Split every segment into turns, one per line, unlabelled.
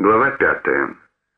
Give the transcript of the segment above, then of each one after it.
Глава 5.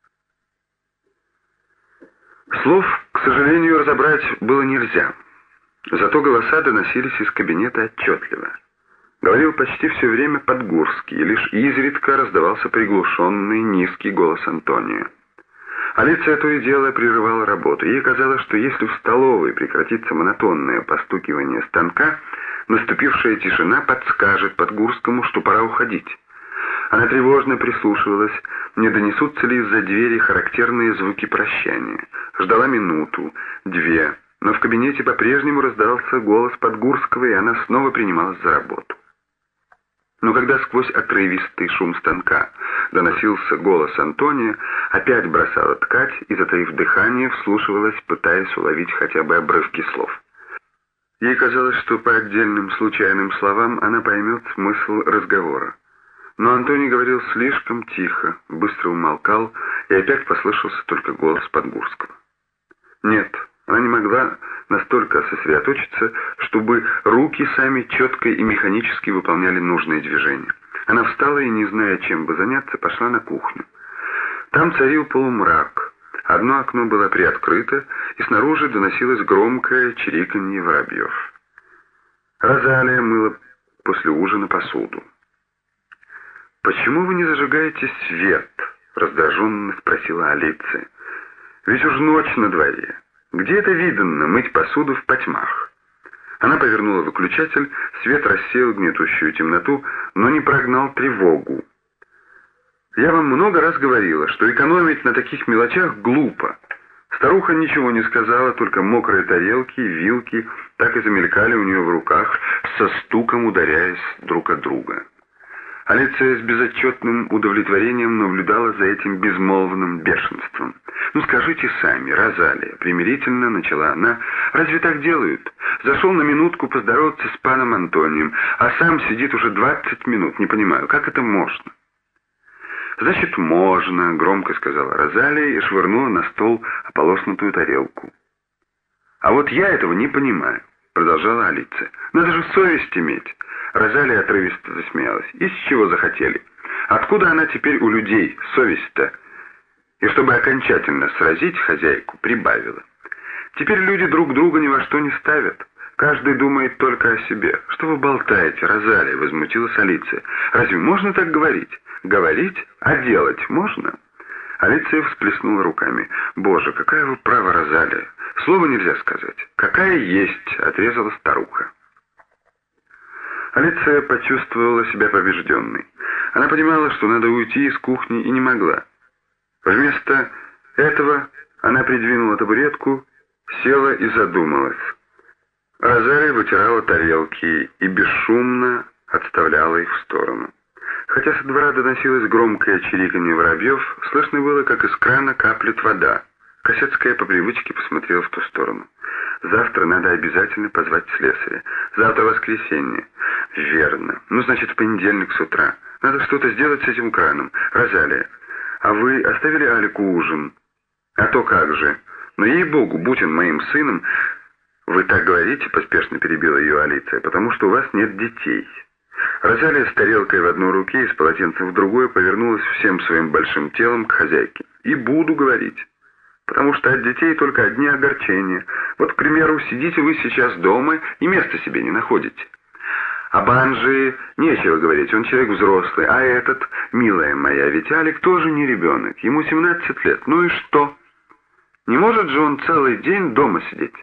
Слов, к сожалению, разобрать было нельзя. Зато голоса доносились из кабинета отчетливо. Говорил почти все время Подгурский, и лишь изредка раздавался приглушенный низкий голос Антония. Алиция то и дело прерывала работу. Ей казалось, что если в столовой прекратится монотонное постукивание станка, наступившая тишина подскажет Подгурскому, что пора уходить. Она тревожно прислушивалась, не донесутся ли из-за двери характерные звуки прощания. Ждала минуту, две, но в кабинете по-прежнему раздавался голос Подгурского, и она снова принималась за работу. Но когда сквозь отрывистый шум станка доносился голос Антония, опять бросала ткать и, затаив дыхание, вслушивалась, пытаясь уловить хотя бы обрывки слов. Ей казалось, что по отдельным случайным словам она поймет смысл разговора. Но Антоний говорил слишком тихо, быстро умолкал, и опять послышался только голос Подгурского. Нет, она не могла настолько сосредоточиться, чтобы руки сами четко и механически выполняли нужные движения. Она встала и, не зная, чем бы заняться, пошла на кухню. Там царил полумрак. Одно окно было приоткрыто, и снаружи доносилось громкое чириканье воробьев. Розалия мыла после ужина посуду. «Почему вы не зажигаете свет?» — раздраженно спросила Алиция. «Ведь уж ночь на дворе. Где это видано мыть посуду в потьмах?» Она повернула выключатель, свет рассеял гнетущую темноту, но не прогнал тревогу. «Я вам много раз говорила, что экономить на таких мелочах глупо». Старуха ничего не сказала, только мокрые тарелки и вилки так и замелькали у нее в руках, со стуком ударяясь друг от друга. Алиция с безотчетным удовлетворением наблюдала за этим безмолвным бешенством. «Ну скажите сами, Розалия», — примирительно начала она, — «разве так делают? Зашел на минутку поздороваться с паном Антонием, а сам сидит уже 20 минут, не понимаю, как это можно?» «Значит, можно», — громко сказала Розалия и швырнула на стол ополоснутую тарелку. «А вот я этого не понимаю», — продолжала Алиция. «Надо же совесть иметь». Розалия отрывисто засмеялась. «Из чего захотели? Откуда она теперь у людей, совесть-то?» И чтобы окончательно сразить хозяйку, прибавила. «Теперь люди друг друга ни во что не ставят. Каждый думает только о себе. Что вы болтаете, Розалия?» — возмутилась Алиция. «Разве можно так говорить? Говорить, а делать можно?» Алиция всплеснула руками. «Боже, какая вы права, Розалия! Слова нельзя сказать. Какая есть!» — отрезала старуха. Алиция почувствовала себя побежденной. Она понимала, что надо уйти из кухни, и не могла. Вместо этого она придвинула табуретку, села и задумалась. Розалия вытирала тарелки и бесшумно отставляла их в сторону. Хотя со двора доносилось громкое чириканье воробьев, слышно было, как из крана каплет вода. Косецкая по привычке посмотрела в ту сторону. «Завтра надо обязательно позвать слесаря. Завтра воскресенье». «Верно. Ну, значит, в понедельник с утра. Надо что-то сделать с этим краном. Розалия, а вы оставили Алику ужин?» «А то как же. Но, ей-богу, будь он моим сыном...» «Вы так говорите», — поспешно перебила ее Алиция, «потому что у вас нет детей». Розалия с тарелкой в одной руке и с полотенцем в другой повернулась всем своим большим телом к хозяйке. «И буду говорить. Потому что от детей только одни огорчения. Вот, к примеру, сидите вы сейчас дома и места себе не находите. Об Анжи нечего говорить, он человек взрослый, а этот, милая моя, ведь Алик тоже не ребенок, ему 17 лет, ну и что? Не может же он целый день дома сидеть?»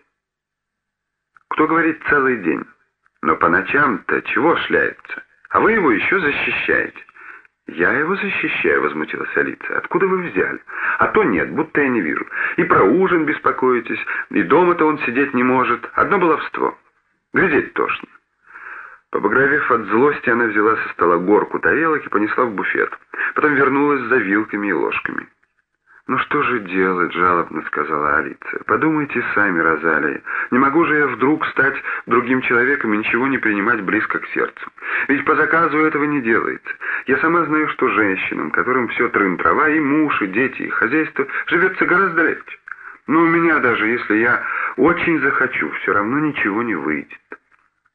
«Кто говорит целый день? Но по ночам-то чего шляется? А вы его еще защищаете». «Я его защищаю», — возмутилась Алиция. «Откуда вы взяли? А то нет, будто я не вижу. И про ужин беспокоитесь, и дома-то он сидеть не может. Одно баловство. Глядеть тошно». Побагровев от злости, она взяла со стола горку тарелок и понесла в буфет. Потом вернулась за вилками и ложками. «Ну что же делать?» — жалобно сказала Алиция. «Подумайте сами, Розалия. Не могу же я вдруг стать другим человеком и ничего не принимать близко к сердцу. Ведь по заказу этого не делается. Я сама знаю, что женщинам, которым все трын-трава, и муж, и дети, и хозяйство, живется гораздо легче. Но у меня даже, если я очень захочу, все равно ничего не выйдет».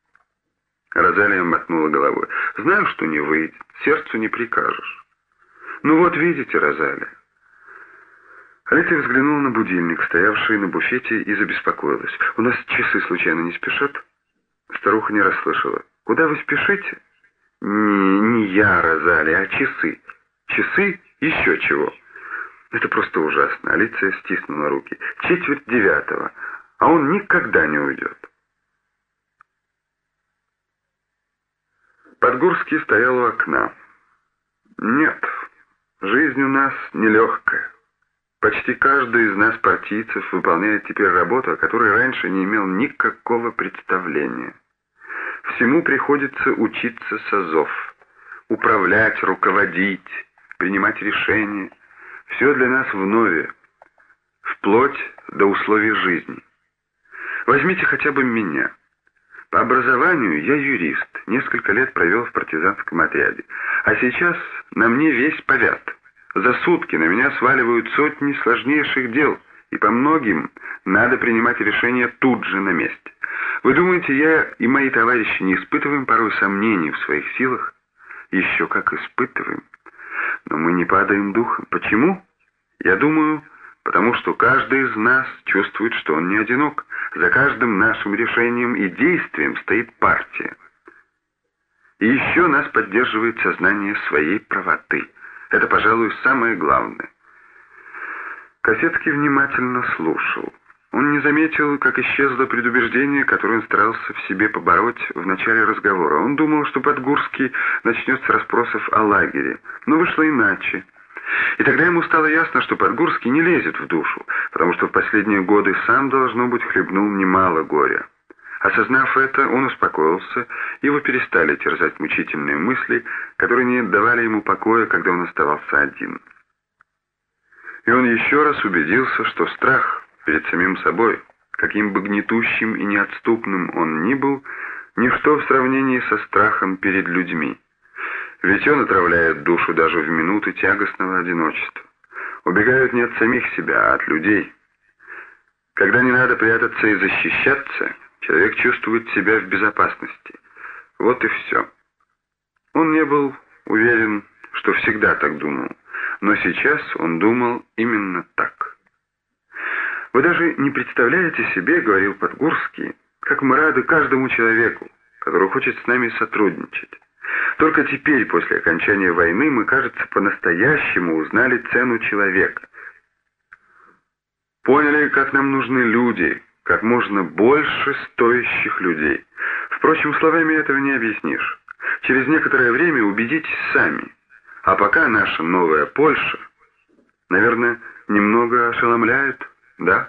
Розалия мотнула головой. «Знаю, что не выйдет, сердцу не прикажешь». Ну вот видите, Розалия. Алисия взглянула на будильник, стоявший на буфете, и забеспокоилась. «У нас часы случайно не спешат?» Старуха не расслышала. «Куда вы спешите?» Не я, Розалия, а часы». «Часы? Еще чего?» «Это просто ужасно». Алиция стиснула руки. 8:45, а он никогда не уйдет. Подгурский стоял у окна. «Нет, жизнь у нас нелегкая. Почти каждый из нас, партийцев, выполняет теперь работу, о которой раньше не имел никакого представления. Всему приходится учиться с азов, управлять, руководить, принимать решения. Все для нас вновь, вплоть до условий жизни. Возьмите хотя бы меня. По образованию я юрист, несколько лет провел в партизанском отряде, а сейчас на мне весь повят. За сутки на меня сваливают сотни сложнейших дел, и по многим надо принимать решения тут же на месте. Вы думаете, я и мои товарищи не испытываем порой сомнений в своих силах? Еще как испытываем. Но мы не падаем духом. Почему? Я думаю, потому что каждый из нас чувствует, что он не одинок. За каждым нашим решением и действием стоит партия. И еще нас поддерживает сознание своей правоты. Это, пожалуй, самое главное. Косецкий внимательно слушал. Он не заметил, как исчезло предубеждение, которое он старался в себе побороть в начале разговора. Он думал, что Подгурский начнет с расспросов о лагере, но вышло иначе. И тогда ему стало ясно, что Подгурский не лезет в душу, потому что в последние годы сам, должно быть, хлебнул немало горя. Осознав это, он успокоился, его перестали терзать мучительные мысли, которые не давали ему покоя, когда он оставался один. И он еще раз убедился, что страх перед самим собой, каким бы гнетущим и неотступным он ни был, ничто в сравнении со страхом перед людьми. Ведь он отравляет душу даже в минуты тягостного одиночества. Убегают не от самих себя, а от людей. Когда не надо прятаться и защищаться, человек чувствует себя в безопасности. Вот и все. Он не был уверен, что всегда так думал, но сейчас он думал именно так. «Вы даже не представляете себе, — говорил Подгурский, — как мы рады каждому человеку, который хочет с нами сотрудничать. Только теперь, после окончания войны, мы, кажется, по-настоящему узнали цену человека. Поняли, как нам нужны люди, как можно больше стоящих людей. Впрочем, словами этого не объяснишь. Через некоторое время убедитесь сами. А пока наша новая Польша, наверное, немного ошеломляет, да?»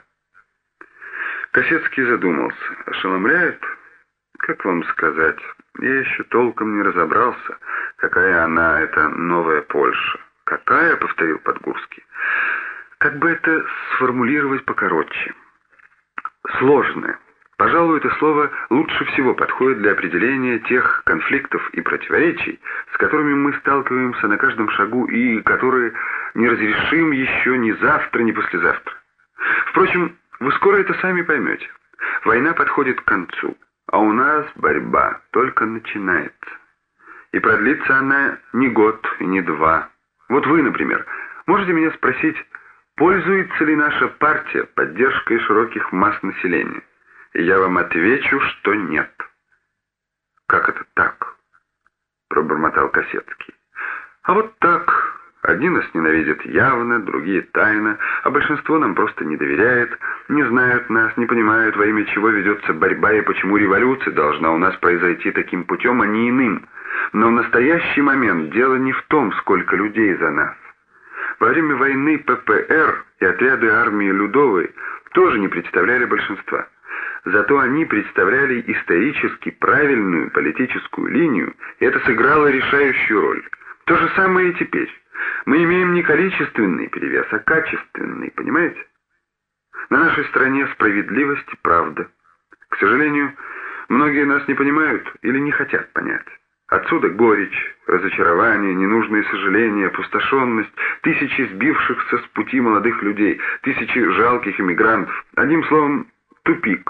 Косецкий задумался. «Ошеломляет? Как вам сказать? Я еще толком не разобрался, какая она, эта новая Польша». «Какая?» — повторил Подгурский. «Как бы это сформулировать покороче?» «Сложная. Пожалуй, это слово лучше всего подходит для определения тех конфликтов и противоречий, с которыми мы сталкиваемся на каждом шагу и которые не разрешим еще ни завтра, ни послезавтра. Впрочем, вы скоро это сами поймете. Война подходит к концу, а у нас борьба только начинается. И продлится она не год и не два. Вот вы, например, можете меня спросить, пользуется ли наша партия поддержкой широких масс населения? И я вам отвечу, что нет». «Как это так?» — пробормотал Косецкий. «А вот так. Одни нас ненавидят явно, другие тайно, а большинство нам просто не доверяет, не знают нас, не понимают, во имя чего ведется борьба и почему революция должна у нас произойти таким путем, а не иным. Но в настоящий момент дело не в том, сколько людей за нас. Во время войны ППР и отряды армии Людовой тоже не представляли большинства. Зато они представляли исторически правильную политическую линию, и это сыграло решающую роль. То же самое и теперь. Мы имеем не количественный перевес, а качественный, понимаете? На нашей стороне справедливость и правда. К сожалению, многие нас не понимают или не хотят понять. Отсюда горечь, разочарование, ненужные сожаления, опустошенность, тысячи сбившихся с пути молодых людей, тысячи жалких эмигрантов. Одним словом, тупик.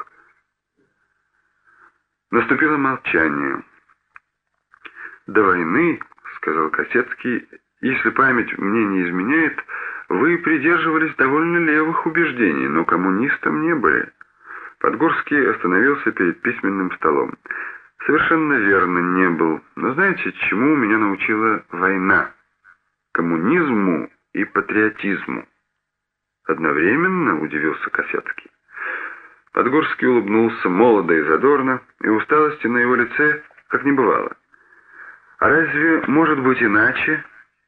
Наступило молчание. «До войны, — сказал Косецкий, Если память мне не изменяет, вы придерживались довольно левых убеждений, но коммунистом не были». Подгорский остановился перед письменным столом. «Совершенно верно, не был. Но знаете, чему меня научила война? Коммунизму и патриотизму». «Одновременно?» — удивился Косецкий. Подгорский улыбнулся молодо и задорно, и усталости на его лице как не бывало. «А разве может быть иначе?»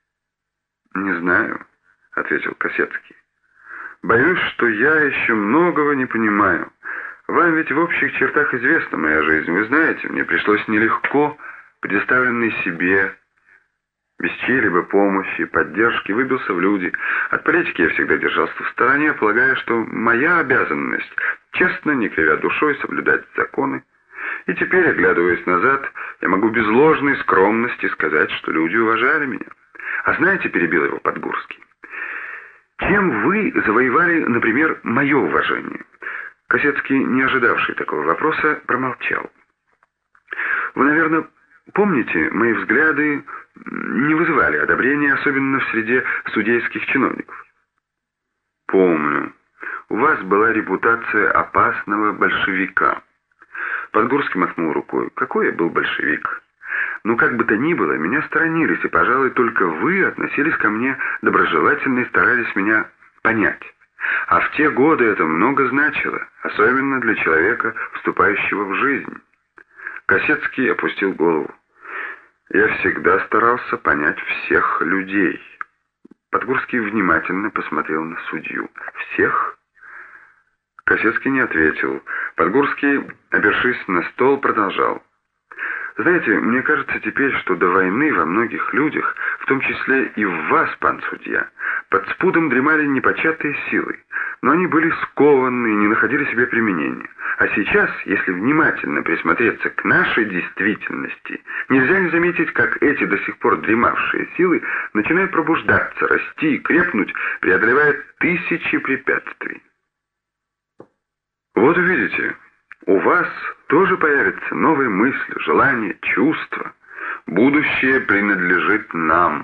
«Не знаю», — ответил Косецкий. «Боюсь, что я еще многого не понимаю. Вам ведь в общих чертах известна моя жизнь. Вы знаете, мне пришлось нелегко, предоставленный себе, без чьей-либо помощи, поддержки, выбился в люди. От политики я всегда держался в стороне, полагая, что моя обязанность честно, не кривя душой, соблюдать законы. И теперь, оглядываясь назад, я могу без ложной скромности сказать, что люди уважали меня. А знаете, перебил его Подгорский, чем вы завоевали, например, мое уважение?» Косецкий, не ожидавший такого вопроса, промолчал. «Вы, наверное, помните, мои взгляды не вызывали одобрения, особенно в среде судейских чиновников?» «Помню. У вас была репутация опасного большевика». Подгорский махнул рукой. «Какой я был большевик? Ну, как бы то ни было, меня сторонились, и, пожалуй, только вы относились ко мне доброжелательно и старались меня понять. А в те годы это много значило, особенно для человека, вступающего в жизнь». Косецкий опустил голову. «Я всегда старался понять всех людей». Подгорский внимательно посмотрел на судью. «Всех?» Косецкий не ответил. Подгорский, опершись на стол, продолжал. «Знаете, мне кажется теперь, что до войны во многих людях, в том числе и в вас, пан судья, под спудом дремали непочатые силы, но они были скованы и не находили себе применения. А сейчас, если внимательно присмотреться к нашей действительности, нельзя не заметить, как эти до сих пор дремавшие силы начинают пробуждаться, расти и крепнуть, преодолевая тысячи препятствий. Вот увидите, у вас тоже появятся новые мысли, желания, чувства. Будущее принадлежит нам».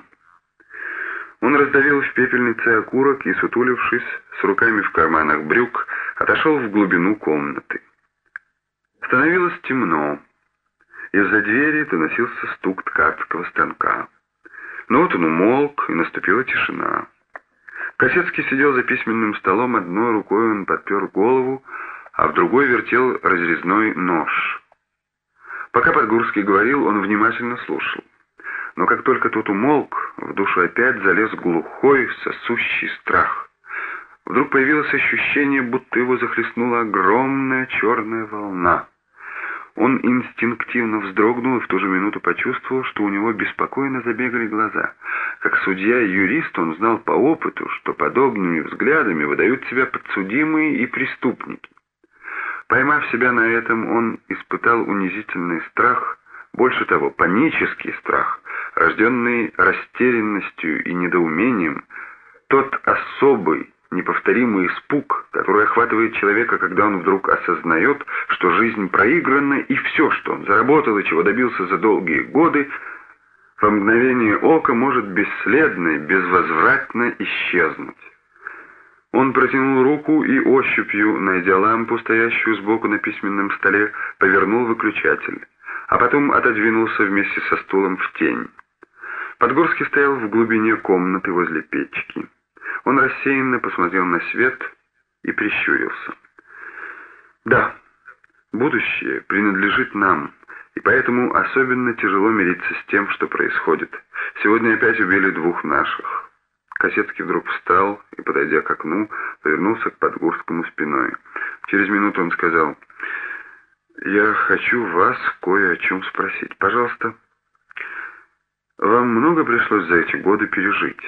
Он раздавил в пепельнице окурок и, сутулившись, с руками в карманах брюк, отошел в глубину комнаты. Становилось темно. Из-за двери доносился стук ткацкого станка. Но вот он умолк, и наступила тишина. Косецкий сидел за письменным столом, одной рукой он подпер голову, а в другой вертел разрезной нож. Пока Подгорский говорил, он внимательно слушал. Но как только тот умолк, в душу опять залез глухой, сосущий страх. Вдруг появилось ощущение, будто его захлестнула огромная черная волна. Он инстинктивно вздрогнул и в ту же минуту почувствовал, что у него беспокойно забегали глаза. Как судья и юрист он знал по опыту, что подобными взглядами выдают себя подсудимые и преступники. Поймав себя на этом, он испытал унизительный страх, больше того, панический страх, рожденный растерянностью и недоумением, тот особый, неповторимый испуг, который охватывает человека, когда он вдруг осознает, что жизнь проиграна, и все, что он заработал и чего добился за долгие годы, во мгновение ока может бесследно и безвозвратно исчезнуть. Он протянул руку и ощупью, найдя лампу, стоящую сбоку на письменном столе, повернул выключатель, а потом отодвинулся вместе со стулом в тень. Подгорский стоял в глубине комнаты возле печки. Он рассеянно посмотрел на свет и прищурился. «Да, будущее принадлежит нам, и поэтому особенно тяжело мириться с тем, что происходит. Сегодня опять убили 2 наших». Косецкий вдруг встал и, подойдя к окну, повернулся к Подгорскому спиной. Через минуту он сказал: «Я хочу вас кое о чем спросить. Пожалуйста, вам много пришлось за эти годы пережить?»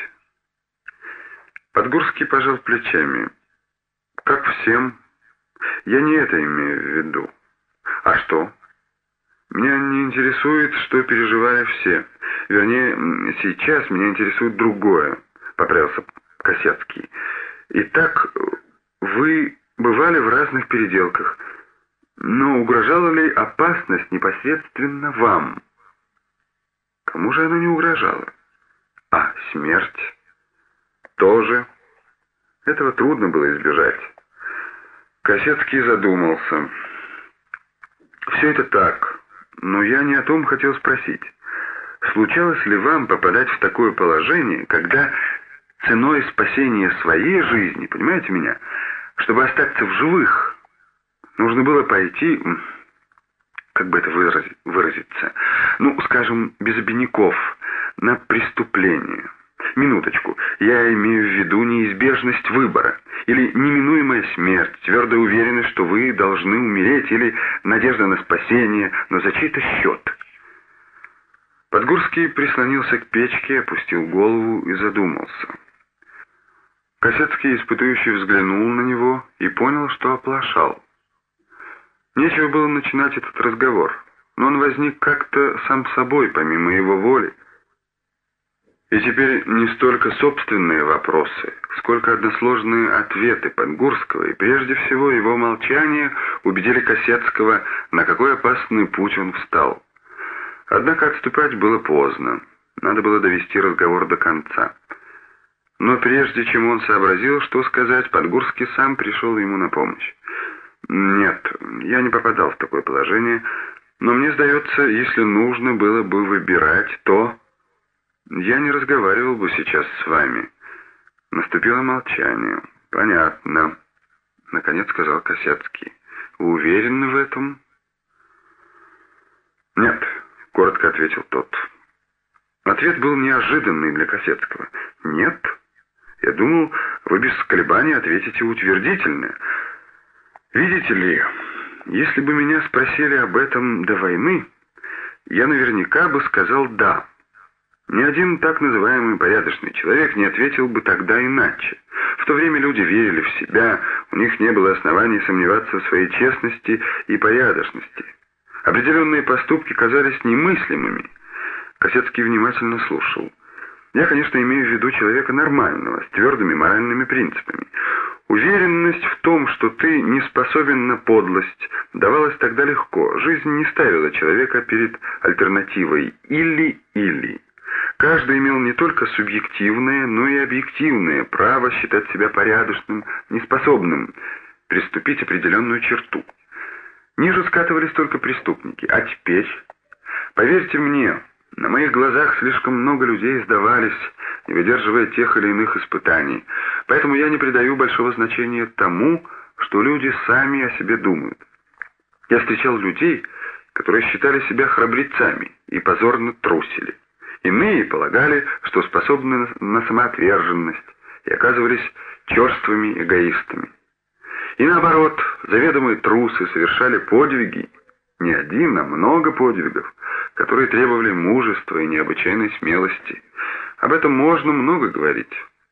Подгорский пожал плечами. «Как всем. Я не это имею в виду». «А что?» «Меня не интересует, что переживали все. Вернее, сейчас меня интересует другое», — поправился Косецкий. «Итак, вы бывали в разных переделках, но угрожала ли опасность непосредственно вам?» «Кому же она не угрожала?» «А, смерть тоже. Этого трудно было избежать. Косецкий задумался. Все это так, но я не о том хотел спросить. Случалось ли вам попадать в такое положение, когда ценой спасения своей жизни, понимаете меня, чтобы остаться в живых, нужно было пойти, как бы это выразиться, ну, скажем, без обиняков, на преступление? Минуточку, я имею в виду неизбежность выбора, или неминуемая смерть, твердая уверенность, что вы должны умереть, или надежда на спасение, но за чей-то счет. Подгурский прислонился к печке, опустил голову и задумался. Косецкий, испытующий, взглянул на него и понял, что оплошал. Нечего было начинать этот разговор, но он возник как-то сам собой, помимо его воли. И теперь не столько собственные вопросы, сколько односложные ответы Подгурского, и прежде всего его молчание убедили Косецкого, на какой опасный путь он встал. Однако отступать было поздно, надо было довести разговор до конца. Но прежде чем он сообразил, что сказать, Подгурский сам пришел ему на помощь. «Нет, я не попадал в такое положение, но мне сдается, если нужно было бы выбирать, то я не разговаривал бы сейчас с вами». Наступило молчание. «Понятно», — наконец сказал Косецкий. «Вы уверены в этом?» «Нет», — коротко ответил тот. Ответ был неожиданный для Косецкого. «Нет? Я думал, вы без колебаний ответите утвердительно. Видите ли, если бы меня спросили об этом до войны, я наверняка бы сказал «да». Ни один так называемый порядочный человек не ответил бы тогда иначе. В то время люди верили в себя, у них не было оснований сомневаться в своей честности и порядочности. Определенные поступки казались немыслимыми. Косецкий внимательно слушал. Я, конечно, имею в виду человека нормального, с твердыми моральными принципами. Уверенность в том, что ты не способен на подлость, давалась тогда легко. Жизнь не ставила человека перед альтернативой «или-или». Каждый имел не только субъективное, но и объективное право считать себя порядочным, неспособным приступить определенную черту. Ниже скатывались только преступники. А теперь, поверьте мне, на моих глазах слишком много людей сдавались, не выдерживая тех или иных испытаний. Поэтому я не придаю большого значения тому, что люди сами о себе думают. Я встречал людей, которые считали себя храбрецами и позорно трусили. Иные полагали, что способны на самоотверженность и оказывались черствыми эгоистами. И наоборот, заведомые трусы совершали подвиги, не один, а много подвигов, которые требовали мужества и необычайной смелости. Об этом можно много говорить.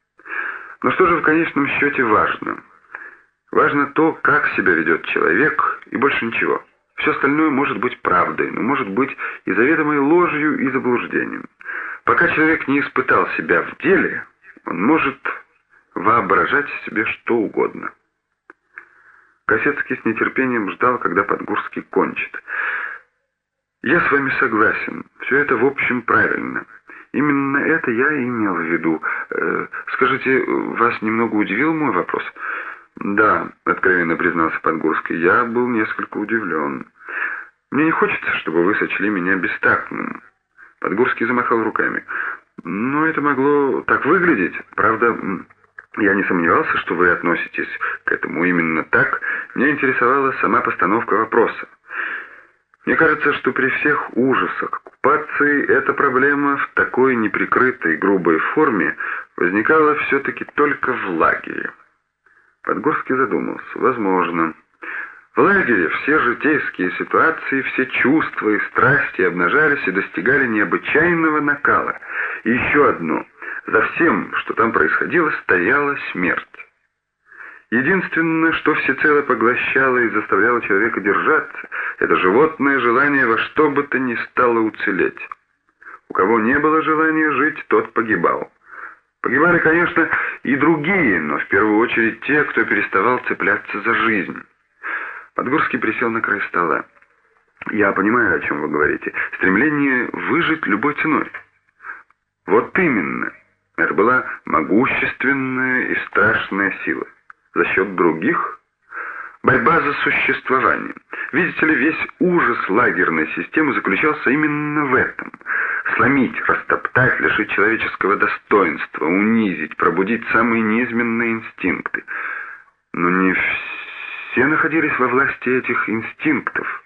Но что же в конечном счете важно? Важно то, как себя ведет человек, и больше ничего. Все остальное может быть правдой, но может быть и заведомой ложью и заблуждением. Пока человек не испытал себя в деле, он может воображать себе что угодно. Косецкий с нетерпением ждал, когда Подгурский кончит. «Я с вами согласен. Все это в общем правильно. Именно это я и имел в виду. Скажите, вас немного удивил мой вопрос?» «Да», — откровенно признался Подгурский, — «я был несколько удивлен. Мне не хочется, чтобы вы сочли меня бестактным». Подгурский замахал руками. «Но это могло так выглядеть. Правда, я не сомневался, что вы относитесь к этому именно так. Меня интересовала сама постановка вопроса. Мне кажется, что при всех ужасах оккупации эта проблема в такой неприкрытой грубой форме возникала все-таки только в лагере». Подгурский задумался. «Возможно. В лагере все житейские ситуации, все чувства и страсти обнажались и достигали необычайного накала. И еще одно. За всем, что там происходило, стояла смерть. Единственное, что всецело поглощало и заставляло человека держаться, это животное желание во что бы то ни стало уцелеть. У кого не было желания жить, тот погибал. Погибали, конечно, и другие, но в первую очередь те, кто переставал цепляться за жизнь». Подгурский присел на край стола. «Я понимаю, о чем вы говорите. Стремление выжить любой ценой». «Вот именно. Это была могущественная и страшная сила. За счет других — борьба за существование. Видите ли, весь ужас лагерной системы заключался именно в этом. Сломить, растоптать, лишить человеческого достоинства, унизить, пробудить самые низменные инстинкты. Но не все находились во власти этих инстинктов.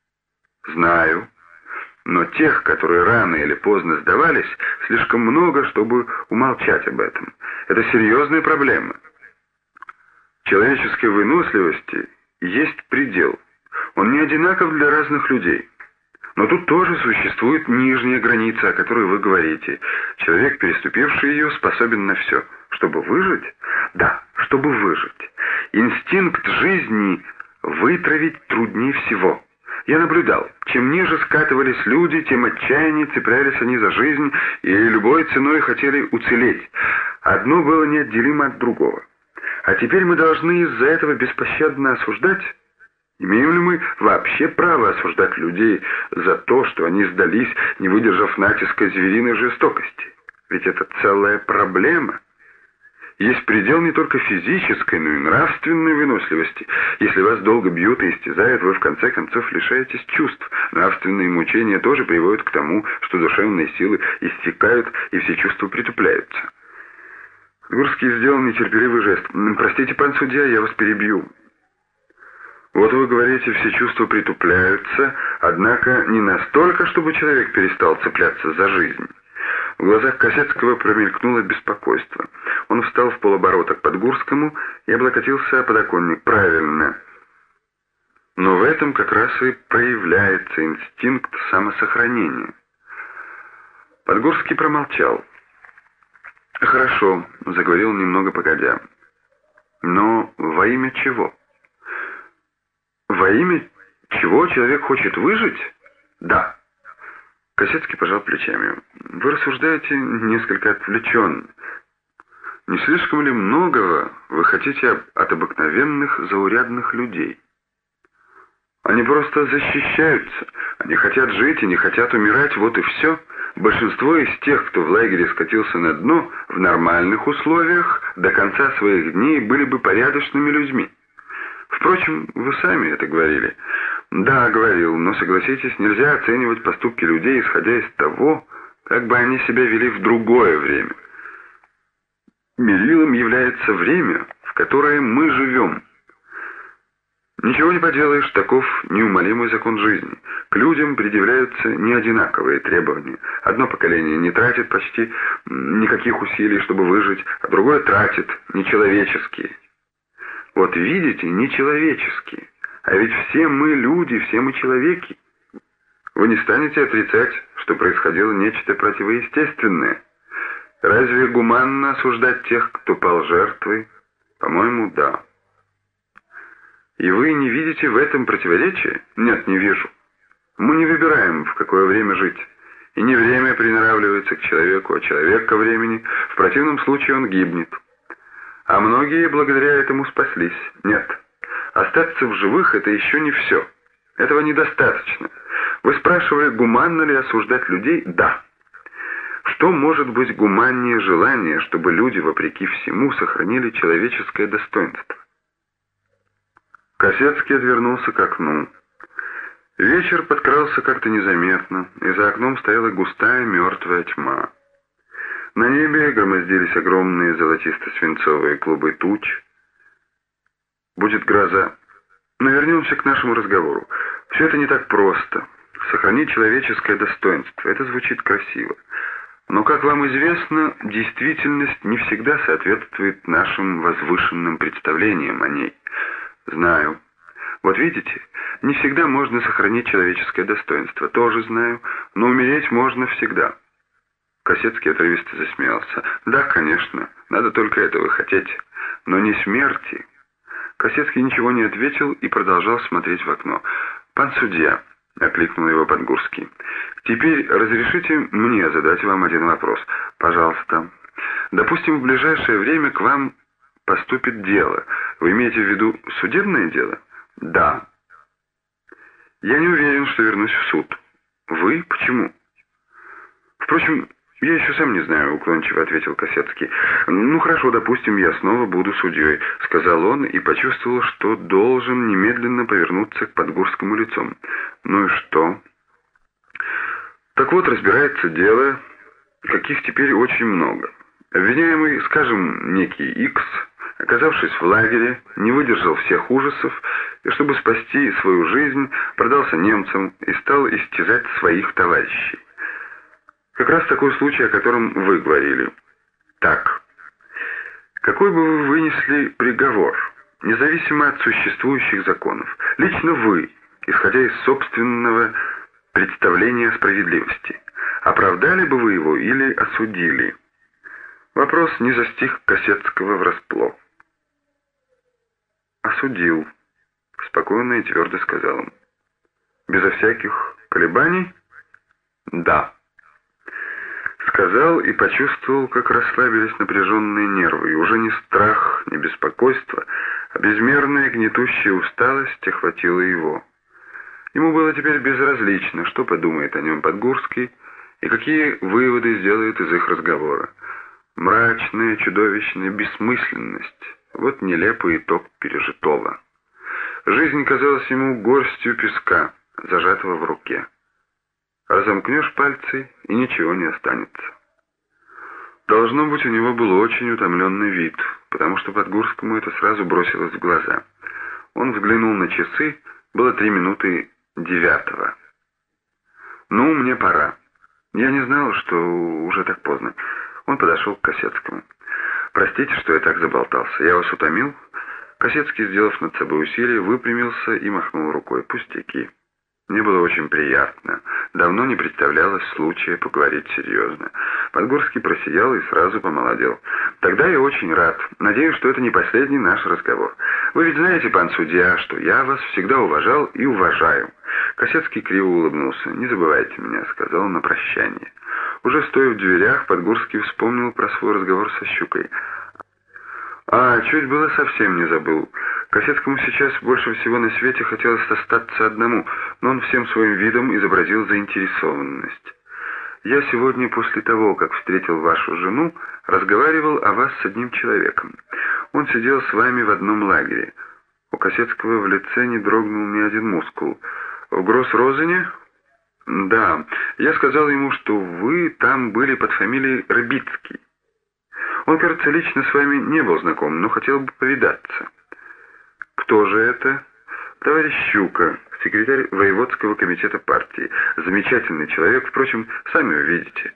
Знаю. Но тех, которые рано или поздно сдавались, слишком много, чтобы умолчать об этом. Это серьезная проблема. Человеческой выносливости есть предел. Он не одинаков для разных людей. Но тут тоже существует нижняя граница, о которой вы говорите. Человек, переступивший ее, способен на все. Чтобы выжить? Да, чтобы выжить. Инстинкт жизни вытравить труднее всего. Я наблюдал, чем ниже скатывались люди, тем отчаяннее цеплялись они за жизнь и любой ценой хотели уцелеть. Одно было неотделимо от другого. А теперь мы должны из-за этого беспощадно осуждать? Имеем ли мы вообще право осуждать людей за то, что они сдались, не выдержав натиска звериной жестокости? Ведь это целая проблема. Есть предел не только физической, но и нравственной выносливости. Если вас долго бьют и истязают, вы в конце концов лишаетесь чувств. Нравственные мучения тоже приводят к тому, что душевные силы иссякают и все чувства притупляются. Гурский сделал нетерпеливый жест. «Простите, пан судья, я вас перебью. Вот вы говорите, все чувства притупляются, однако не настолько, чтобы человек перестал цепляться за жизнь». В глазах Косецкого промелькнуло беспокойство. Он встал в полоборота к Подгурскому и облокотился о подоконник. «Правильно. Но в этом как раз и проявляется инстинкт самосохранения». Подгурский промолчал. «Хорошо», — заговорил немного погодя. «Но во имя чего?» «Во имя чего человек хочет выжить?» «Да». Косецкий пожал плечами. «Вы рассуждаете несколько отвлеченно. Не слишком ли многого вы хотите от обыкновенных заурядных людей? Они просто защищаются. Они хотят жить и не хотят умирать, вот и все. Большинство из тех, кто в лагере скатился на дно, в нормальных условиях до конца своих дней были бы порядочными людьми. Впрочем, вы сами это говорили». «Да, говорил, но, согласитесь, нельзя оценивать поступки людей, исходя из того, как бы они себя вели в другое время. Мерилом является время, в которое мы живем. Ничего не поделаешь, таков неумолимый закон жизни. К людям предъявляются неодинаковые требования. Одно поколение не тратит почти никаких усилий, чтобы выжить, а другое тратит нечеловеческие. Вот видите, нечеловеческие. А ведь все мы люди, все мы человеки. Вы не станете отрицать, что происходило нечто противоестественное. Разве гуманно осуждать тех, кто пал жертвой? По-моему, да. И вы не видите в этом противоречия? Нет, не вижу. Мы не выбираем, в какое время жить. И не время приноравливается к человеку, а человек ко времени. В противном случае он гибнет. А многие благодаря этому спаслись. Нет. Остаться в живых — это еще не все. Этого недостаточно. Вы спрашивали, гуманно ли осуждать людей? Да. Что может быть гуманнее желания, чтобы люди, вопреки всему, сохранили человеческое достоинство? Косецкий отвернулся к окну. Вечер подкрался как-то незаметно, и за окном стояла густая мертвая тьма. На небе громоздились огромные золотисто-свинцовые клубы туч. Будет гроза. Но вернемся к нашему разговору. Все это не так просто. Сохранить человеческое достоинство. Это звучит красиво. Но, как вам известно, действительность не всегда соответствует нашим возвышенным представлениям о ней. Знаю. Вот видите, не всегда можно сохранить человеческое достоинство. Тоже знаю. Но умереть можно всегда. Косецкий отрывисто засмеялся. Да, конечно. Надо только этого хотеть. Но не смерти. Косецкий ничего не ответил и продолжал смотреть в окно. «Пан судья», — окликнул его Подгурский, — «теперь разрешите мне задать вам один вопрос. Пожалуйста. Допустим, в ближайшее время к вам поступит дело. Вы имеете в виду судебное дело?» «Да». «Я не уверен, что вернусь в суд». «Вы? Почему?» «Впрочем, «Я еще сам не знаю», — уклончиво ответил Косецкий. «Ну хорошо, допустим, я снова буду судьей», — сказал он и почувствовал, что должен немедленно повернуться к Подгурскому лицом. «Ну и что?» «Так вот, разбирается дело, каких теперь очень много. Обвиняемый, скажем, некий Икс, оказавшись в лагере, не выдержал всех ужасов и, чтобы спасти свою жизнь, продался немцам и стал истязать своих товарищей. Как раз такой случай, о котором вы говорили. Так, какой бы вы вынесли приговор, независимо от существующих законов, лично вы, исходя из собственного представления о справедливости, оправдали бы вы его или осудили?» Вопрос не застиг Косецкого врасплох. «Осудил», — спокойно и твердо сказал он. «Безо всяких колебаний?» «Да». Сказал и почувствовал, как расслабились напряженные нервы, и уже не страх, не беспокойство, а безмерная гнетущая усталость охватила его. Ему было теперь безразлично, что подумает о нем Подгурский и какие выводы сделает из их разговора. Мрачная, чудовищная бессмысленность — вот нелепый итог пережитого. Жизнь казалась ему горстью песка, зажатого в руке. Разомкнешь пальцы, и ничего не останется. Должно быть, у него был очень утомленный вид, потому что Подгурскому это сразу бросилось в глаза. Он взглянул на часы, было 9:03. «Ну, мне пора. Я не знал, что уже так поздно». Он подошел к Косецкому. «Простите, что я так заболтался. Я вас утомил?» Косецкий, сделав над собой усилие, выпрямился и махнул рукой. «Пустяки. Мне было очень приятно. Давно не представлялось случая поговорить серьезно». Подгорский просиял и сразу помолодел. «Тогда я очень рад. Надеюсь, что это не последний наш разговор. Вы ведь знаете, пан судья, что я вас всегда уважал и уважаю». Косецкий криво улыбнулся. «Не забывайте меня», — сказал он на прощание. Уже стоя в дверях, Подгурский вспомнил про свой разговор со Щукой. Чуть было совсем не забыл. Косецкому сейчас больше всего на свете хотелось остаться одному, но он всем своим видом изобразил заинтересованность. «Я сегодня, после того, как встретил вашу жену, разговаривал о вас с одним человеком. Он сидел с вами в одном лагере». У Косецкого в лице не дрогнул ни один мускул. «В Гросс-Розене?» «Да. Я сказал ему, что вы там были под фамилией Рыбицкий. Он, кажется, лично с вами не был знаком, но хотел бы повидаться». «Кто же это?» «Товарищ Щука, секретарь воеводского комитета партии. Замечательный человек, впрочем, сами увидите».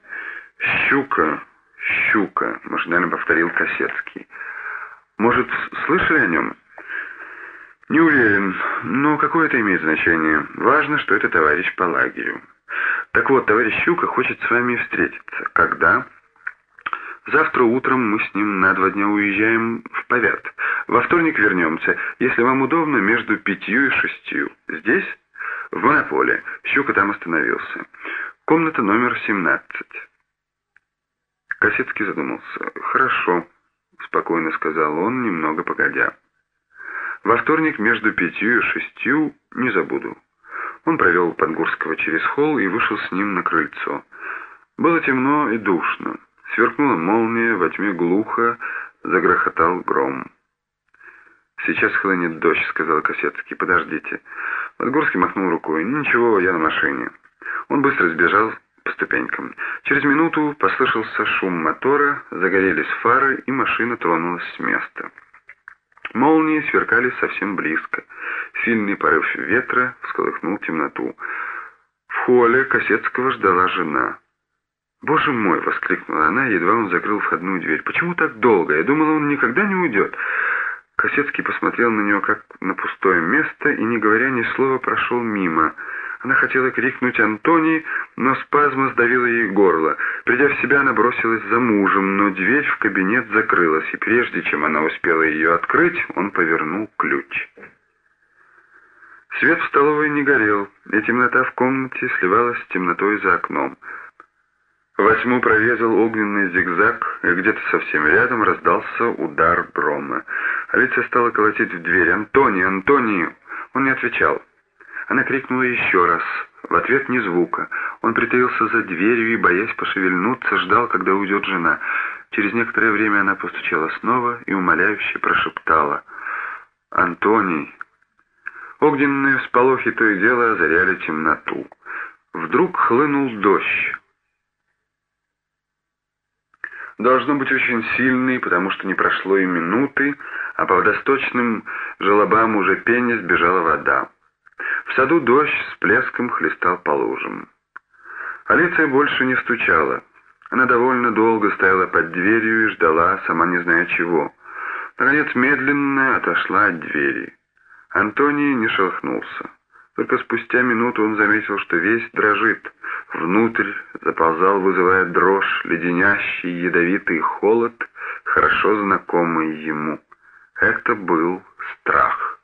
«Щука», — машинально повторил Косецкий. «Может, слышали о нем?» «Не уверен, но какое это имеет значение? Важно, что это товарищ по лагерю». «Так вот, товарищ Щука хочет с вами встретиться. Когда?» «Завтра утром мы с ним на 2 дня уезжаем в Повят. Во вторник вернемся, если вам удобно, между 5 и 6. Здесь?» «В Монополе». Щука там остановился. «Комната номер 17». Косецкий задумался. «Хорошо», — спокойно сказал он, немного погодя. «Во вторник между 5 и 6 не забуду». Он провел Подгурского через холл и вышел с ним на крыльцо. Было темно и душно. Сверкнула молния, во тьме глухо загрохотал гром. «Сейчас хлынет дождь», — сказал Косецкий. «Подождите». Подгурский махнул рукой. «Ничего, я на машине». Он быстро сбежал по ступенькам. Через минуту послышался шум мотора, загорелись фары, и машина тронулась с места. Молнии сверкали совсем близко. Сильный порыв ветра всколыхнул темноту. В холле Косецкого ждала жена. «Боже мой!» — воскликнула она, едва он закрыл входную дверь. «Почему так долго? Я думала, он никогда не уйдет». Косецкий посмотрел на нее как на пустое место и, не говоря ни слова, прошел мимо. Она хотела крикнуть Антонии, но спазм сдавил ей горло. Придя в себя, она бросилась за мужем, но дверь в кабинет закрылась, и прежде чем она успела ее открыть, он повернул ключ. Свет в столовой не горел, и темнота в комнате сливалась с темнотой за окном. Во тьму прорезал огненный зигзаг, и где-то совсем рядом раздался удар грома. Алиция стала колотить в дверь. «Антоний! Антоний!» Он не отвечал. Она крикнула еще раз. В ответ ни звука. Он притаился за дверью и, боясь пошевельнуться, ждал, когда уйдет жена. Через некоторое время она постучала снова и умоляюще прошептала: «Антоний!» Огненные всполохи то и дело озаряли темноту. Вдруг хлынул дождь. Должно быть очень сильный, потому что не прошло и минуты, а по водосточным желобам уже пенясь бежала вода. В саду дождь с плеском хлестал по лужам. Алиция больше не стучала. Она довольно долго стояла под дверью и ждала, сама не зная чего. Наконец, медленно отошла от двери. Антоний не шелохнулся. Только спустя минуту он заметил, что весь дрожит. Внутрь заползал, вызывая дрожь, леденящий, ядовитый холод, хорошо знакомый ему. Это был страх.